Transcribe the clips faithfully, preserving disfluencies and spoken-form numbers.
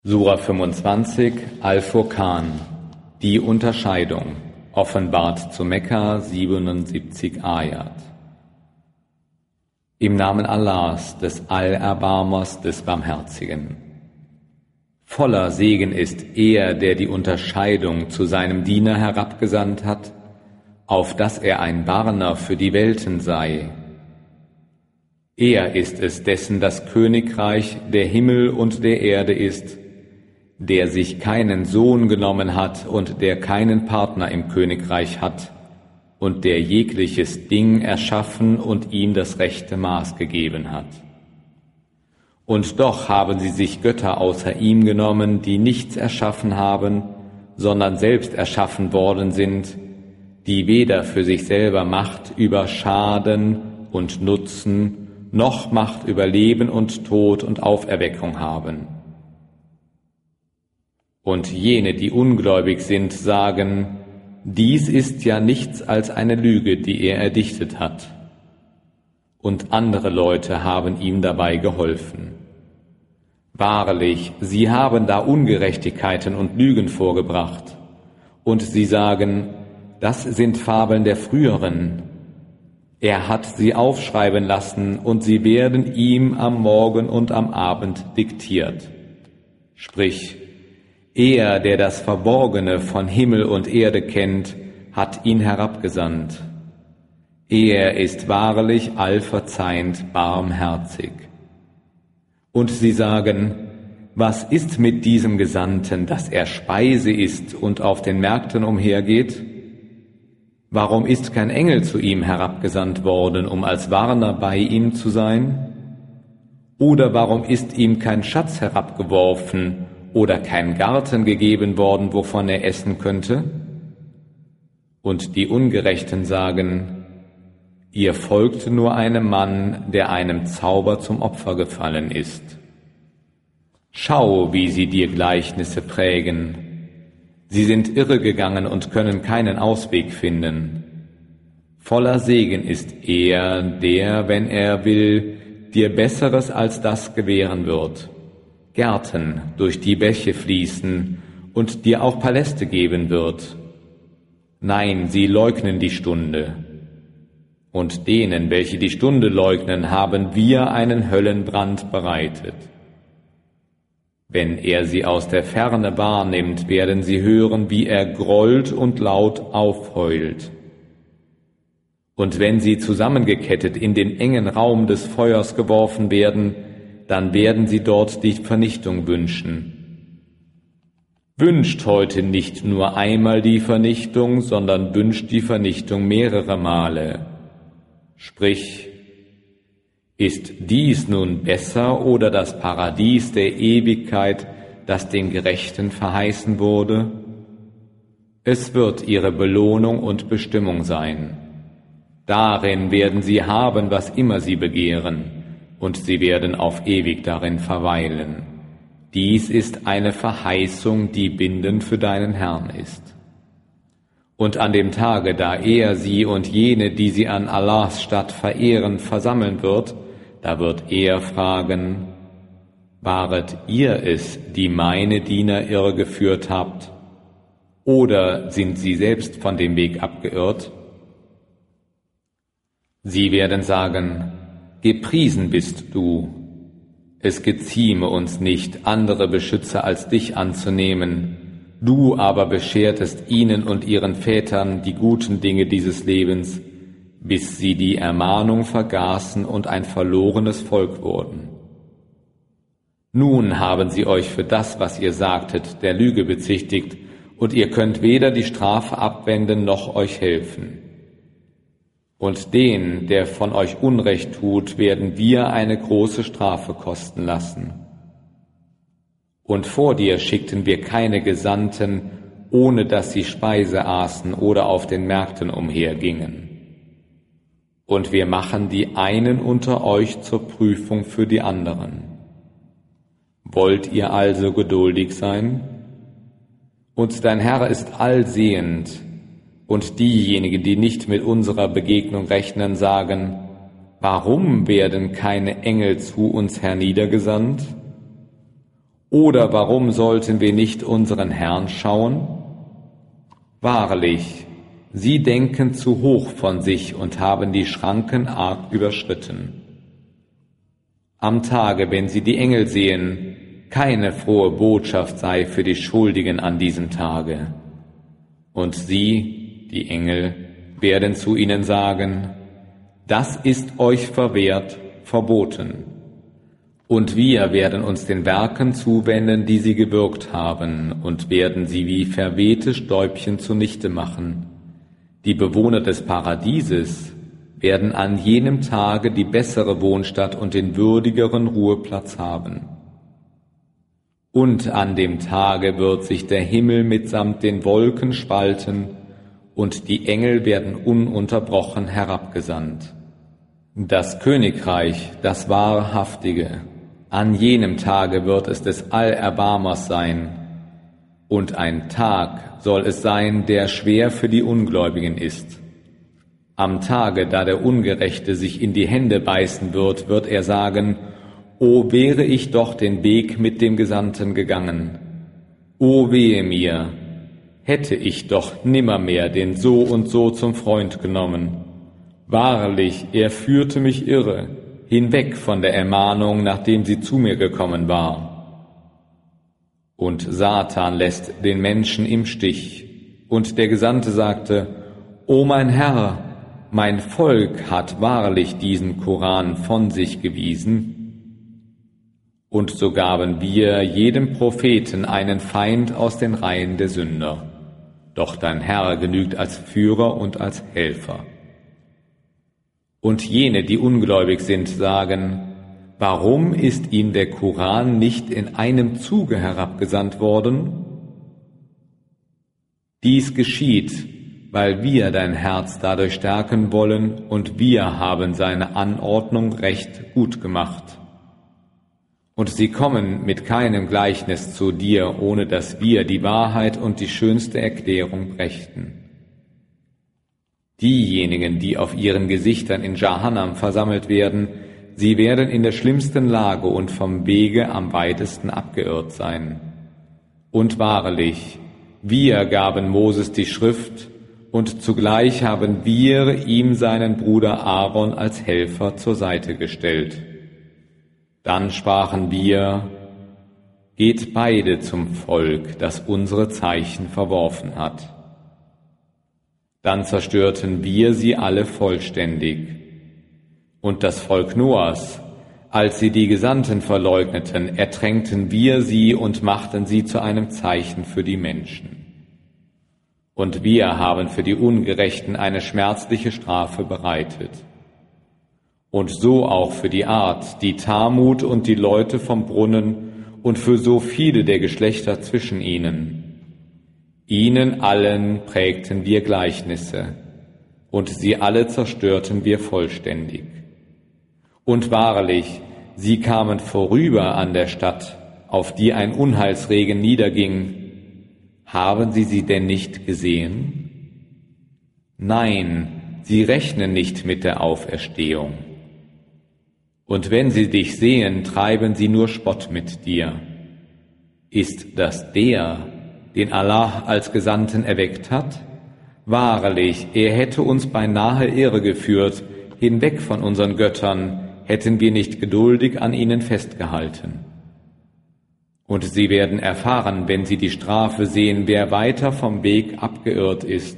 Sura fünfundzwanzig, Al-Furqan, die Unterscheidung, offenbart zu Mekka, siebenundsiebzig Ayat. Im Namen Allahs, des Allerbarmers, des Barmherzigen. Voller Segen ist er, der die Unterscheidung zu seinem Diener herabgesandt hat, auf dass er ein Warner für die Welten sei. Er ist es, dessen das Königreich der Himmel und der Erde ist, der sich keinen Sohn genommen hat und der keinen Partner im Königreich hat und der jegliches Ding erschaffen und ihm das rechte Maß gegeben hat. Und doch haben sie sich Götter außer ihm genommen, die nichts erschaffen haben, sondern selbst erschaffen worden sind, die weder für sich selber Macht über Schaden und Nutzen, noch Macht über Leben und Tod und Auferweckung haben. Und jene, die ungläubig sind, sagen, dies ist ja nichts als eine Lüge, die er erdichtet hat. Und andere Leute haben ihm dabei geholfen. Wahrlich, sie haben da Ungerechtigkeiten und Lügen vorgebracht. Und sie sagen, das sind Fabeln der Früheren. Er hat sie aufschreiben lassen und sie werden ihm am Morgen und am Abend diktiert. Sprich, er, der das Verborgene von Himmel und Erde kennt, hat ihn herabgesandt. Er ist wahrlich allverzeihend barmherzig. Und sie sagen, was ist mit diesem Gesandten, dass er Speise isst und auf den Märkten umhergeht? Warum ist kein Engel zu ihm herabgesandt worden, um als Warner bei ihm zu sein? Oder warum ist ihm kein Schatz herabgeworfen oder kein Garten gegeben worden, wovon er essen könnte? Und die Ungerechten sagen, ihr folgt nur einem Mann, der einem Zauber zum Opfer gefallen ist. Schau, wie sie dir Gleichnisse prägen. Sie sind irregegangen und können keinen Ausweg finden. Voller Segen ist er, der, wenn er will, dir Besseres als das gewähren wird. Gärten durch die Bäche fließen und dir auch Paläste geben wird. Nein, sie leugnen die Stunde. Und denen, welche die Stunde leugnen, haben wir einen Höllenbrand bereitet. Wenn er sie aus der Ferne wahrnimmt, werden sie hören, wie er grollt und laut aufheult. Und wenn sie zusammengekettet in den engen Raum des Feuers geworfen werden, dann werden sie dort die Vernichtung wünschen. Wünscht heute nicht nur einmal die Vernichtung, sondern wünscht die Vernichtung mehrere Male. Sprich, ist dies nun besser oder das Paradies der Ewigkeit, das den Gerechten verheißen wurde? Es wird ihre Belohnung und Bestimmung sein. Darin werden sie haben, was immer sie begehren, und sie werden auf ewig darin verweilen. Dies ist eine Verheißung, die bindend für deinen Herrn ist. Und an dem Tage, da er sie und jene, die sie an Allahs Statt verehren, versammeln wird, da wird er fragen, waret ihr es, die meine Diener irregeführt habt, oder sind sie selbst von dem Weg abgeirrt? Sie werden sagen, gepriesen bist du. Es gezieme uns nicht, andere Beschützer als dich anzunehmen. Du aber beschertest ihnen und ihren Vätern die guten Dinge dieses Lebens, bis sie die Ermahnung vergaßen und ein verlorenes Volk wurden. Nun haben sie euch für das, was ihr sagtet, der Lüge bezichtigt, und ihr könnt weder die Strafe abwenden noch euch helfen. Und den, der von euch Unrecht tut, werden wir eine große Strafe kosten lassen. Und vor dir schickten wir keine Gesandten, ohne dass sie Speise aßen oder auf den Märkten umhergingen. Und wir machen die einen unter euch zur Prüfung für die anderen. Wollt ihr also geduldig sein? Und dein Herr ist allsehend, und diejenigen, die nicht mit unserer Begegnung rechnen, sagen, warum werden keine Engel zu uns herniedergesandt? Oder warum sollten wir nicht unseren Herrn schauen? Wahrlich, sie denken zu hoch von sich und haben die Schranken arg überschritten. Am Tage, wenn sie die Engel sehen, keine frohe Botschaft sei für die Schuldigen an diesem Tage. Und sie, die Engel, werden zu ihnen sagen, das ist euch verwehrt, verboten. Und wir werden uns den Werken zuwenden, die sie gewirkt haben, und werden sie wie verwehte Stäubchen zunichte machen. Die Bewohner des Paradieses werden an jenem Tage die bessere Wohnstatt und den würdigeren Ruheplatz haben. Und an dem Tage wird sich der Himmel mitsamt den Wolken spalten, und die Engel werden ununterbrochen herabgesandt. Das Königreich, das Wahrhaftige, an jenem Tage wird es des Allerbarmers sein, und ein Tag soll es sein, der schwer für die Ungläubigen ist. Am Tage, da der Ungerechte sich in die Hände beißen wird, wird er sagen, O wäre ich doch den Weg mit dem Gesandten gegangen. O wehe mir, hätte ich doch nimmermehr den so und so zum Freund genommen. Wahrlich, er führte mich irre, hinweg von der Ermahnung, nachdem sie zu mir gekommen war. Und Satan lässt den Menschen im Stich. Und der Gesandte sagte, O mein Herr, mein Volk hat wahrlich diesen Koran von sich gewiesen. Und so gaben wir jedem Propheten einen Feind aus den Reihen der Sünder. Doch dein Herr genügt als Führer und als Helfer. Und jene, die ungläubig sind, sagen, warum ist ihnen der Koran nicht in einem Zuge herabgesandt worden? Dies geschieht, weil wir dein Herz dadurch stärken wollen, und wir haben seine Anordnung recht gut gemacht. Und sie kommen mit keinem Gleichnis zu dir, ohne dass wir die Wahrheit und die schönste Erklärung brächten. Diejenigen, die auf ihren Gesichtern in Jahannam versammelt werden, sie werden in der schlimmsten Lage und vom Wege am weitesten abgeirrt sein. Und wahrlich, wir gaben Moses die Schrift, und zugleich haben wir ihm seinen Bruder Aaron als Helfer zur Seite gestellt. Dann sprachen wir, geht beide zum Volk, das unsere Zeichen verworfen hat. Dann zerstörten wir sie alle vollständig. Und das Volk Noahs, als sie die Gesandten verleugneten, ertränkten wir sie und machten sie zu einem Zeichen für die Menschen. Und wir haben für die Ungerechten eine schmerzliche Strafe bereitet. Und so auch für die Art, die Thamut und die Leute vom Brunnen und für so viele der Geschlechter zwischen ihnen. Ihnen allen prägten wir Gleichnisse, und sie alle zerstörten wir vollständig. Und wahrlich, sie kamen vorüber an der Stadt, auf die ein Unheilsregen niederging. Haben sie sie denn nicht gesehen? Nein, sie rechnen nicht mit der Auferstehung. Und wenn sie dich sehen, treiben sie nur Spott mit dir. Ist das der, den Allah als Gesandten erweckt hat? Wahrlich, er hätte uns beinahe irregeführt, hinweg von unseren Göttern, hätten wir nicht geduldig an ihnen festgehalten. Und sie werden erfahren, wenn sie die Strafe sehen, wer weiter vom Weg abgeirrt ist.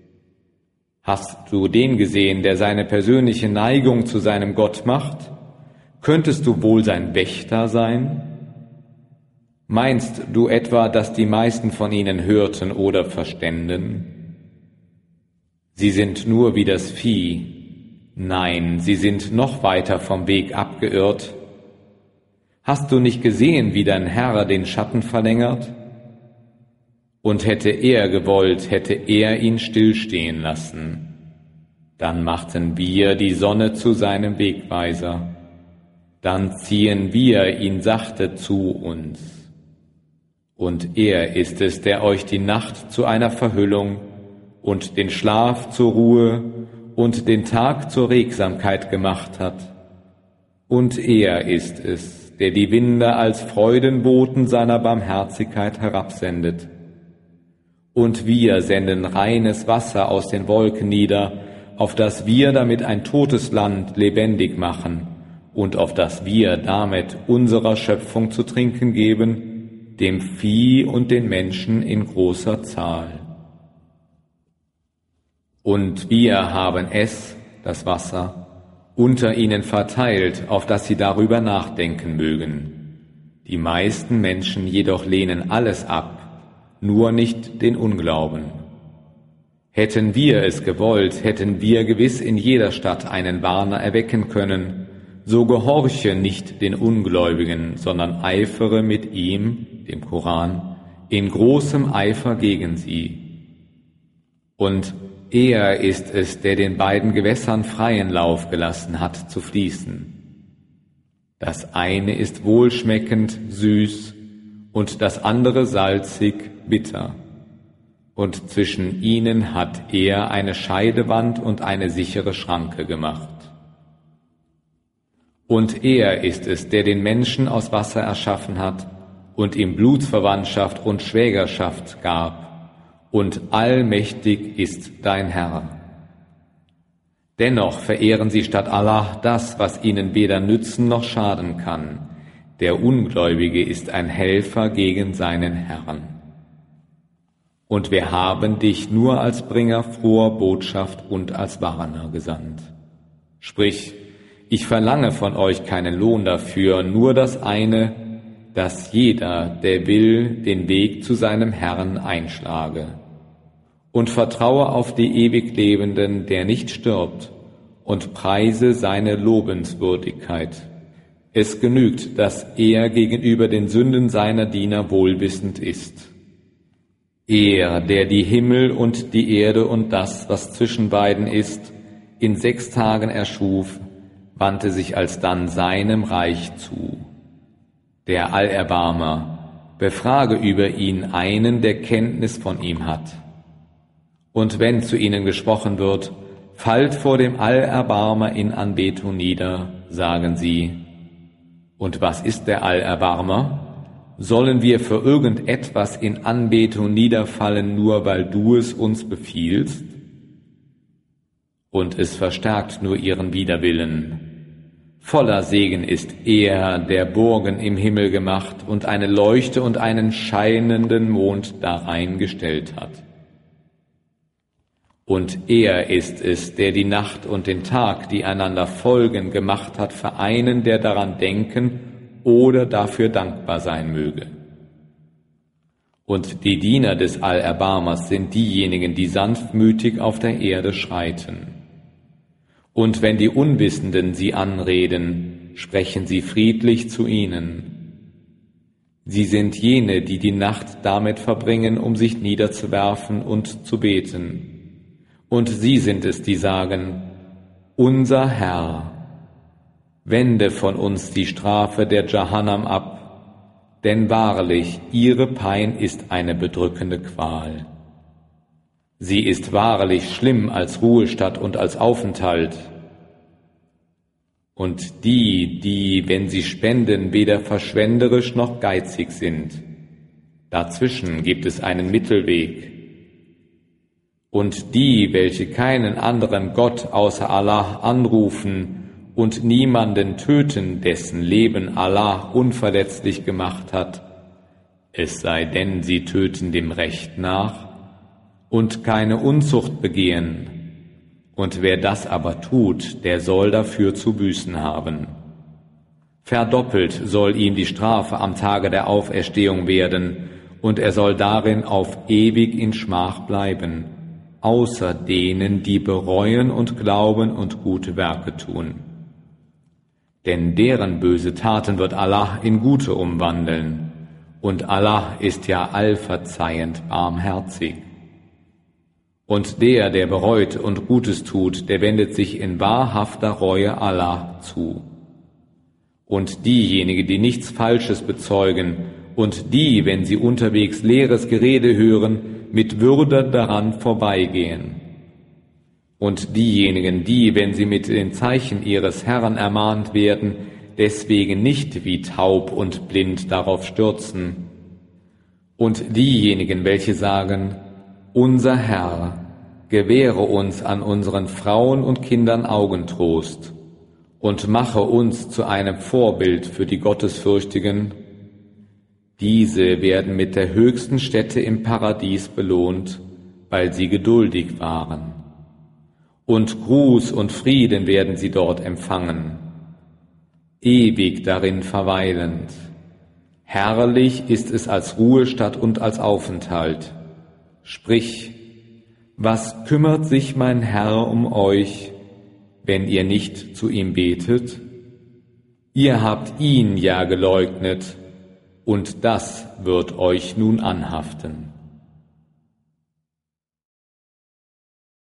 Hast du den gesehen, der seine persönliche Neigung zu seinem Gott macht? Könntest du wohl sein Wächter sein? Meinst du etwa, dass die meisten von ihnen hörten oder verständen? Sie sind nur wie das Vieh. Nein, sie sind noch weiter vom Weg abgeirrt. Hast du nicht gesehen, wie dein Herr den Schatten verlängert? Und hätte er gewollt, hätte er ihn stillstehen lassen. Dann machten wir die Sonne zu seinem Wegweiser. Dann ziehen wir ihn sachte zu uns. Und er ist es, der euch die Nacht zu einer Verhüllung und den Schlaf zur Ruhe und den Tag zur Regsamkeit gemacht hat. Und er ist es, der die Winde als Freudenboten seiner Barmherzigkeit herabsendet. Und wir senden reines Wasser aus den Wolken nieder, auf das wir damit ein totes Land lebendig machen und auf das wir damit unserer Schöpfung zu trinken geben, dem Vieh und den Menschen in großer Zahl. Und wir haben es, das Wasser, unter ihnen verteilt, auf dass sie darüber nachdenken mögen. Die meisten Menschen jedoch lehnen alles ab, nur nicht den Unglauben. Hätten wir es gewollt, hätten wir gewiss in jeder Stadt einen Warner erwecken können, so gehorche nicht den Ungläubigen, sondern eifere mit ihm, dem Koran, in großem Eifer gegen sie. Und er ist es, der den beiden Gewässern freien Lauf gelassen hat, zu fließen. Das eine ist wohlschmeckend, süß, und das andere salzig, bitter. Und zwischen ihnen hat er eine Scheidewand und eine sichere Schranke gemacht. Und er ist es, der den Menschen aus Wasser erschaffen hat und ihm Blutsverwandtschaft und Schwägerschaft gab. Und allmächtig ist dein Herr. Dennoch verehren sie statt Allah das, was ihnen weder nützen noch schaden kann. Der Ungläubige ist ein Helfer gegen seinen Herrn. Und wir haben dich nur als Bringer froher Botschaft und als Warner gesandt. Sprich, ich verlange von euch keinen Lohn dafür, nur das eine, dass jeder, der will, den Weg zu seinem Herrn einschlage. Und vertraue auf die Ewiglebenden, der nicht stirbt, und preise seine Lobenswürdigkeit. Es genügt, dass er gegenüber den Sünden seiner Diener wohlwissend ist. Er, der die Himmel und die Erde und das, was zwischen beiden ist, in sechs Tagen erschuf, wandte sich alsdann seinem Reich zu. Der Allerbarmer, befrage über ihn einen, der Kenntnis von ihm hat. Und wenn zu ihnen gesprochen wird, fallt vor dem Allerbarmer in Anbetung nieder, sagen sie, und was ist der Allerbarmer? Sollen wir für irgendetwas in Anbetung niederfallen, nur weil du es uns befiehlst? Und es verstärkt nur ihren Widerwillen. Voller Segen ist er, der Burgen im Himmel gemacht und eine Leuchte und einen scheinenden Mond darein gestellt hat. Und er ist es, der die Nacht und den Tag, die einander folgen, gemacht hat, für einen, der daran denken oder dafür dankbar sein möge. Und die Diener des Allerbarmers sind diejenigen, die sanftmütig auf der Erde schreiten. Und wenn die Unwissenden sie anreden, sprechen sie friedlich zu ihnen. Sie sind jene, die die Nacht damit verbringen, um sich niederzuwerfen und zu beten. Und sie sind es, die sagen, unser Herr, wende von uns die Strafe der Jahannam ab, denn wahrlich, ihre Pein ist eine bedrückende Qual. Sie ist wahrlich schlimm als Ruhestatt und als Aufenthalt. Und die, die, wenn sie spenden, weder verschwenderisch noch geizig sind, dazwischen gibt es einen Mittelweg. Und die, welche keinen anderen Gott außer Allah anrufen und niemanden töten, dessen Leben Allah unverletzlich gemacht hat, es sei denn, sie töten dem Recht nach und keine Unzucht begehen. Und wer das aber tut, der soll dafür zu büßen haben. Verdoppelt soll ihm die Strafe am Tage der Auferstehung werden, und er soll darin auf ewig in Schmach bleiben, außer denen, die bereuen und glauben und gute Werke tun. Denn deren böse Taten wird Allah in gute umwandeln, und Allah ist ja allverzeihend barmherzig. Und der, der bereut und Gutes tut, der wendet sich in wahrhafter Reue Allah zu. Und diejenigen, die nichts Falsches bezeugen, und die, wenn sie unterwegs leeres Gerede hören, mit Würde daran vorbeigehen. Und diejenigen, die, wenn sie mit den Zeichen ihres Herrn ermahnt werden, deswegen nicht wie taub und blind darauf stürzen. Und diejenigen, welche sagen, unser Herr, gewähre uns an unseren Frauen und Kindern Augentrost und mache uns zu einem Vorbild für die Gottesfürchtigen, diese werden mit der höchsten Stätte im Paradies belohnt, weil sie geduldig waren. Und Gruß und Frieden werden sie dort empfangen, ewig darin verweilend. Herrlich ist es als Ruhestatt und als Aufenthalt. Sprich, was kümmert sich mein Herr um euch, wenn ihr nicht zu ihm betet? Ihr habt ihn ja geleugnet, und das wird euch nun anhaften.